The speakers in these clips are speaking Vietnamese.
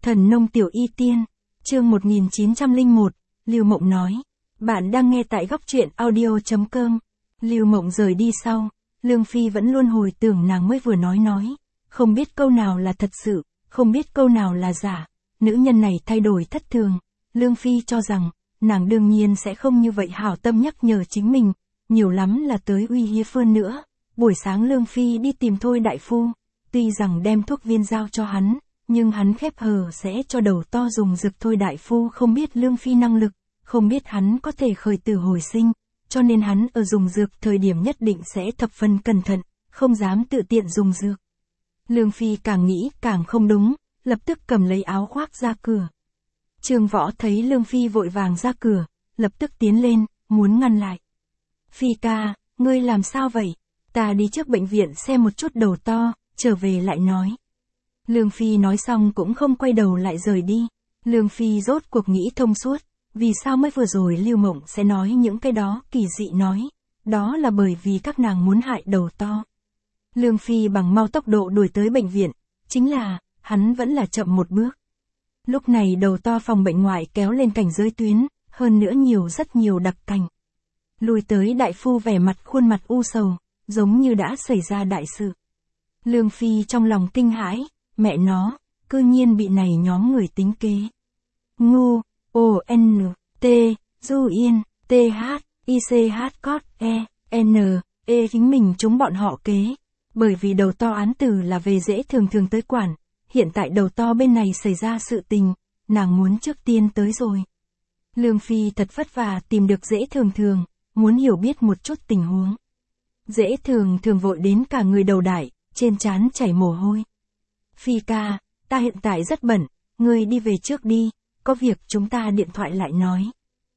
Thần nông tiểu y tiên, chương 1901, Lưu Mộng nói. Bạn đang nghe tại góc truyện audio.com. Lưu Mộng rời đi sau, Lương Phi vẫn luôn hồi tưởng nàng mới vừa nói. Không biết câu nào là thật sự, không biết câu nào là giả. Nữ nhân này thay đổi thất thường. Lương Phi cho rằng, nàng đương nhiên sẽ không như vậy hảo tâm nhắc nhở chính mình, nhiều lắm là tới uy hiếp hơn nữa. Buổi sáng Lương Phi đi tìm Thôi đại phu, tuy rằng đem thuốc viên giao cho hắn, nhưng hắn khép hờ sẽ cho đầu to dùng dược. Thôi đại phu không biết Lương Phi năng lực, không biết hắn có thể khởi tử hồi sinh, cho nên hắn ở dùng dược thời điểm nhất định sẽ thập phần cẩn thận, không dám tự tiện dùng dược. Lương Phi càng nghĩ càng không đúng, lập tức cầm lấy áo khoác ra cửa. Trương Võ thấy Lương Phi vội vàng ra cửa, lập tức tiến lên, muốn ngăn lại. Phi ca, ngươi làm sao vậy? Ta đi trước bệnh viện xem một chút đầu to, trở về lại nói. Lương Phi nói xong cũng không quay đầu lại rời đi. Lương Phi rốt cuộc nghĩ thông suốt, vì sao mới vừa rồi Lưu Mộng sẽ nói những cái đó kỳ dị nói. Đó là bởi vì các nàng muốn hại đầu to. Lương Phi bằng mau tốc độ đuổi tới bệnh viện, chính là, hắn vẫn là chậm một bước. Lúc này đầu to phòng bệnh ngoại kéo lên cảnh giới tuyến, hơn nữa rất nhiều đặc cảnh. Lùi tới đại phu vẻ mặt khuôn mặt u sầu, giống như đã xảy ra đại sự. Lương Phi trong lòng kinh hãi, mẹ nó, cư nhiên bị này nhóm người tính kế. Ngu, O-N, T, Du Yên, T-H, I-C-H, Cốt, E, N, E chính mình chúng bọn họ kế. Bởi vì đầu to án tử là về dễ thường tới quản, hiện tại đầu to bên này xảy ra sự tình, nàng muốn trước tiên tới rồi. Lương Phi thật vất vả tìm được dễ thường, muốn hiểu biết một chút tình huống. Dễ thường vội đến cả người đầu đại, trên trán chảy mồ hôi. Phi ca, ta hiện tại rất bận, ngươi đi về trước đi, có việc chúng ta điện thoại lại nói.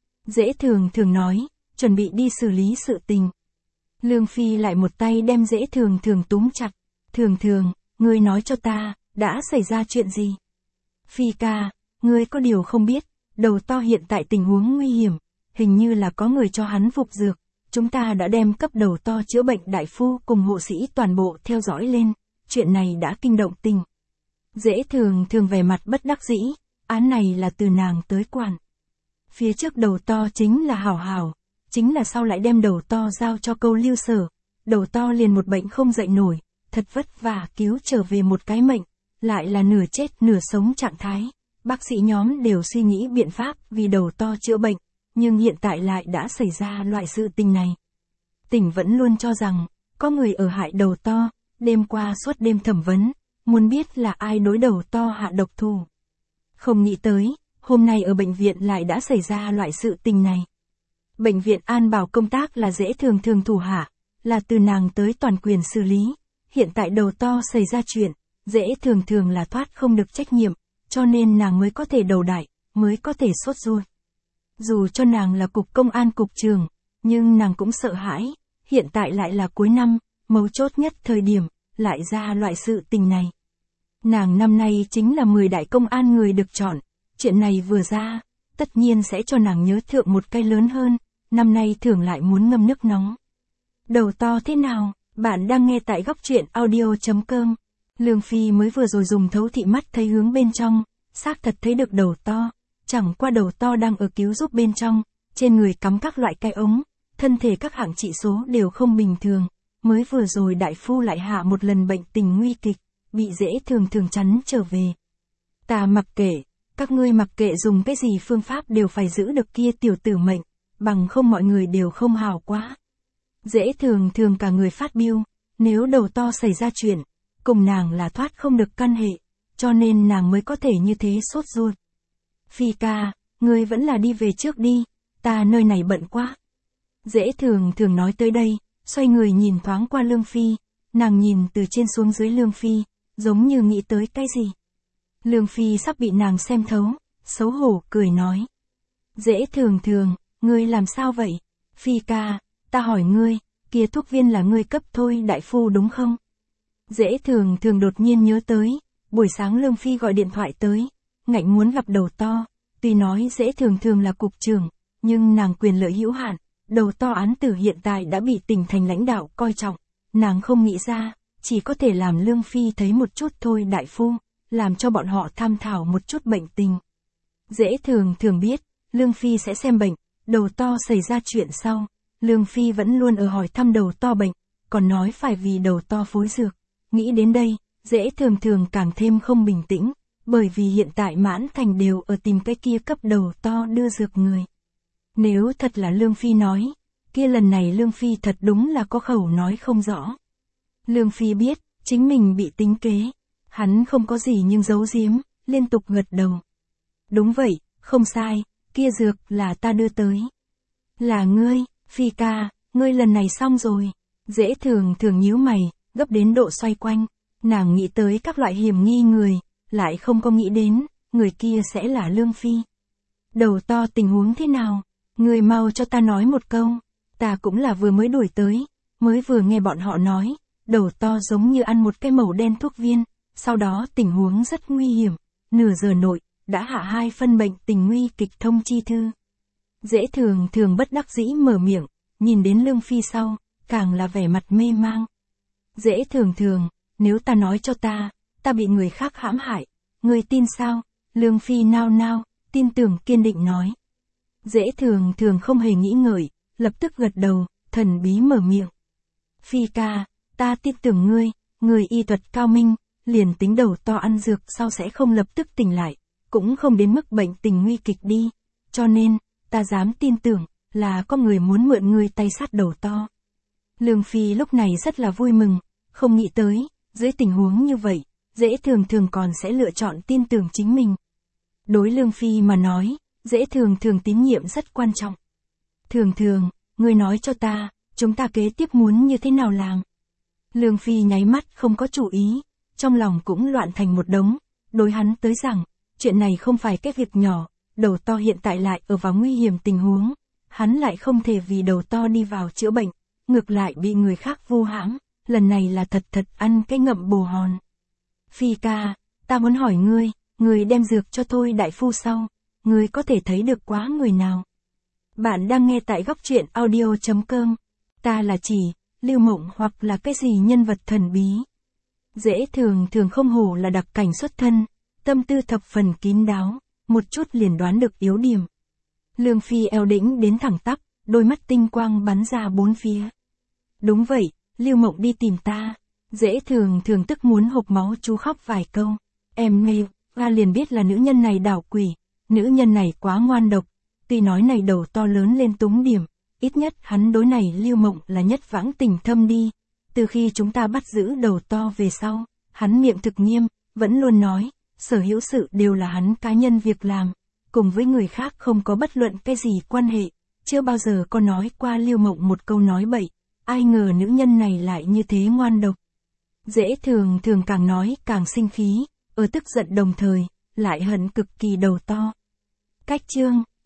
Dễ thường nói, chuẩn bị đi xử lý sự tình. Lương Phi lại một tay đem dễ thường túm chặt. Thường, ngươi nói cho ta, đã xảy ra chuyện gì? Phi ca, ngươi có điều không biết, đầu to hiện tại tình huống nguy hiểm, hình như là có người cho hắn phục dược. Chúng ta đã đem cấp đầu to chữa bệnh đại phu cùng hộ sĩ toàn bộ theo dõi lên, chuyện này đã kinh động tình. Dễ thường vẻ mặt bất đắc dĩ, án này là từ nàng tới quản. Phía trước đầu to chính là hảo, chính là sau lại đem đầu to giao cho Câu Lưu Sở, đầu to liền một bệnh không dậy nổi, thật vất vả cứu trở về một cái mệnh, lại là nửa chết nửa sống trạng thái. Bác sĩ nhóm đều suy nghĩ biện pháp vì đầu to chữa bệnh, nhưng hiện tại lại đã xảy ra loại sự tình này. Tỉnh vẫn luôn cho rằng, có người ở hại đầu to, đêm qua suốt đêm thẩm vấn, muốn biết là ai đối đầu to hạ độc thủ. Không nghĩ tới, hôm nay ở bệnh viện lại đã xảy ra loại sự tình này. Bệnh viện an bảo công tác là dễ thường thủ hạ, là từ nàng tới toàn quyền xử lý. Hiện tại đầu to xảy ra chuyện, dễ thường là thoát không được trách nhiệm, cho nên nàng mới có thể đầu đại, mới có thể sốt ruột. Dù cho nàng là cục công an cục trưởng, nhưng nàng cũng sợ hãi, hiện tại lại là cuối năm, mấu chốt nhất thời điểm, lại ra loại sự tình này. Nàng năm nay chính là 10 đại công an người được chọn, chuyện này vừa ra, tất nhiên sẽ cho nàng nhớ thượng một cái lớn hơn, năm nay thưởng lại muốn ngâm nước nóng. Đầu to thế nào? Bạn đang nghe tại góc truyện audio.com. Lương Phi mới vừa rồi dùng thấu thị mắt thấy hướng bên trong, xác thật thấy được đầu to, chẳng qua đầu to đang ở cứu giúp bên trong, trên người cắm các loại cái ống, thân thể các hạng trị số đều không bình thường, mới vừa rồi đại phu lại hạ một lần bệnh tình nguy kịch, bị dễ thường chắn trở về. Ta mặc kệ, các ngươi mặc kệ dùng cái gì phương pháp đều phải giữ được kia tiểu tử mệnh, bằng không mọi người đều không hảo quá. Dễ thường cả người phát biêu, nếu đầu to xảy ra chuyện, cùng nàng là thoát không được căn hệ, cho nên nàng mới có thể như thế sốt ruột. Phi ca, ngươi vẫn là đi về trước đi, ta nơi này bận quá. Dễ thường nói tới đây, xoay người nhìn thoáng qua Lương Phi, nàng nhìn từ trên xuống dưới Lương Phi, giống như nghĩ tới cái gì. Lương Phi sắp bị nàng xem thấu, xấu hổ cười nói. Dễ thường, ngươi làm sao vậy? Phi ca, ta hỏi ngươi, kia thuốc viên là ngươi cấp Thôi đại phu đúng không? Dễ thường đột nhiên nhớ tới, buổi sáng Lương Phi gọi điện thoại tới, ngạnh muốn gặp đầu to, tuy nói dễ thường là cục trưởng, nhưng nàng quyền lợi hữu hạn, đầu to án tử hiện tại đã bị tỉnh thành lãnh đạo coi trọng, nàng không nghĩ ra, chỉ có thể làm Lương Phi thấy một chút Thôi đại phu, làm cho bọn họ tham thảo một chút bệnh tình. Dễ thường thường biết, Lương Phi sẽ xem bệnh, đầu to xảy ra chuyện sau. Lương Phi vẫn luôn ở hỏi thăm đầu to bệnh, còn nói phải vì đầu to phối dược. Nghĩ đến đây, Dễ thường thường càng thêm không bình tĩnh, bởi vì hiện tại Mãn Thành đều ở tìm cái kia cấp đầu to đưa dược người. Nếu thật là Lương Phi nói, kia lần này Lương Phi thật đúng là có khẩu nói không rõ. Lương Phi biết, chính mình bị tính kế. Hắn không có gì nhưng giấu giếm, liên tục gật đầu. Đúng vậy, không sai, kia dược là ta đưa tới. Là ngươi, Phi ca, ngươi lần này xong rồi. Dễ thường thường nhíu mày, gấp đến độ xoay quanh. Nàng nghĩ tới các loại hiểm nghi người, lại không có nghĩ đến, người kia sẽ là Lương Phi. Đầu to tình huống thế nào? Ngươi mau cho ta nói một câu. Ta cũng là vừa mới đuổi tới, mới vừa nghe bọn họ nói, đầu to giống như ăn một cái màu đen thuốc viên, sau đó tình huống rất nguy hiểm, nửa giờ nội, đã hạ 2 phân bệnh tình nguy kịch thông chi thư. Dễ thường thường bất đắc dĩ mở miệng, nhìn đến Lương Phi sau, càng là vẻ mặt mê mang. Dễ thường thường, nếu ta nói cho ta bị người khác hãm hại, người tin sao? Lương Phi nao nao, tin tưởng kiên định nói. Dễ thường thường không hề nghĩ ngợi, lập tức gật đầu, thần bí mở miệng. Phi ca, ta tin tưởng ngươi, người y thuật cao minh, liền tính đầu to ăn dược sau sẽ không lập tức tỉnh lại, cũng không đến mức bệnh tình nguy kịch đi, cho nên, ta dám tin tưởng, là có người muốn mượn ngươi tay sát đầu to. Lương Phi lúc này rất là vui mừng, không nghĩ tới, dưới tình huống như vậy, Dễ thường thường còn sẽ lựa chọn tin tưởng chính mình. Đối Lương Phi mà nói, Dễ thường thường tín nhiệm rất quan trọng. Thường thường, ngươi nói cho ta, chúng ta kế tiếp muốn như thế nào làm? Lương Phi nháy mắt không có chủ ý, trong lòng cũng loạn thành một đống, đối hắn tới rằng, chuyện này không phải cái việc nhỏ, đầu to hiện tại lại ở vào nguy hiểm tình huống, hắn lại không thể vì đầu to đi vào chữa bệnh, ngược lại bị người khác vu hãm, lần này là thật ăn cái ngậm bồ hòn. Phi ca, ta muốn hỏi ngươi đem dược cho Thôi đại phu sau, ngươi có thể thấy được quá người nào? Bạn đang nghe tại góc truyện audio.com, ta là chỉ, Lưu Mộng hoặc là cái gì nhân vật thần bí. Dễ thường thường không hổ là đặc cảnh xuất thân, tâm tư thập phần kín đáo, một chút liền đoán được yếu điểm. Lương Phi eo đĩnh đến thẳng tắp, đôi mắt tinh quang bắn ra bốn phía. Đúng vậy, Lưu Mộng đi tìm ta. Dễ thường thường tức muốn hộc máu chú khóc vài câu. Em nghe, ra liền biết là nữ nhân này đảo quỷ, nữ nhân này quá ngoan độc. Tuy nói này đầu to lớn lên túng điểm, ít nhất hắn đối này Lưu Mộng là nhất vãng tình thâm đi. Từ khi chúng ta bắt giữ đầu to về sau, hắn miệng thực nghiêm, vẫn luôn nói, sở hữu sự đều là hắn cá nhân việc làm, cùng với người khác không có bất luận cái gì quan hệ, chưa bao giờ có nói qua Lưu Mộng một câu nói bậy, ai ngờ nữ nhân này lại như thế ngoan độc. Dễ thường thường càng nói càng sinh khí, ở tức giận đồng thời, lại hận cực kỳ đầu to. Cách chương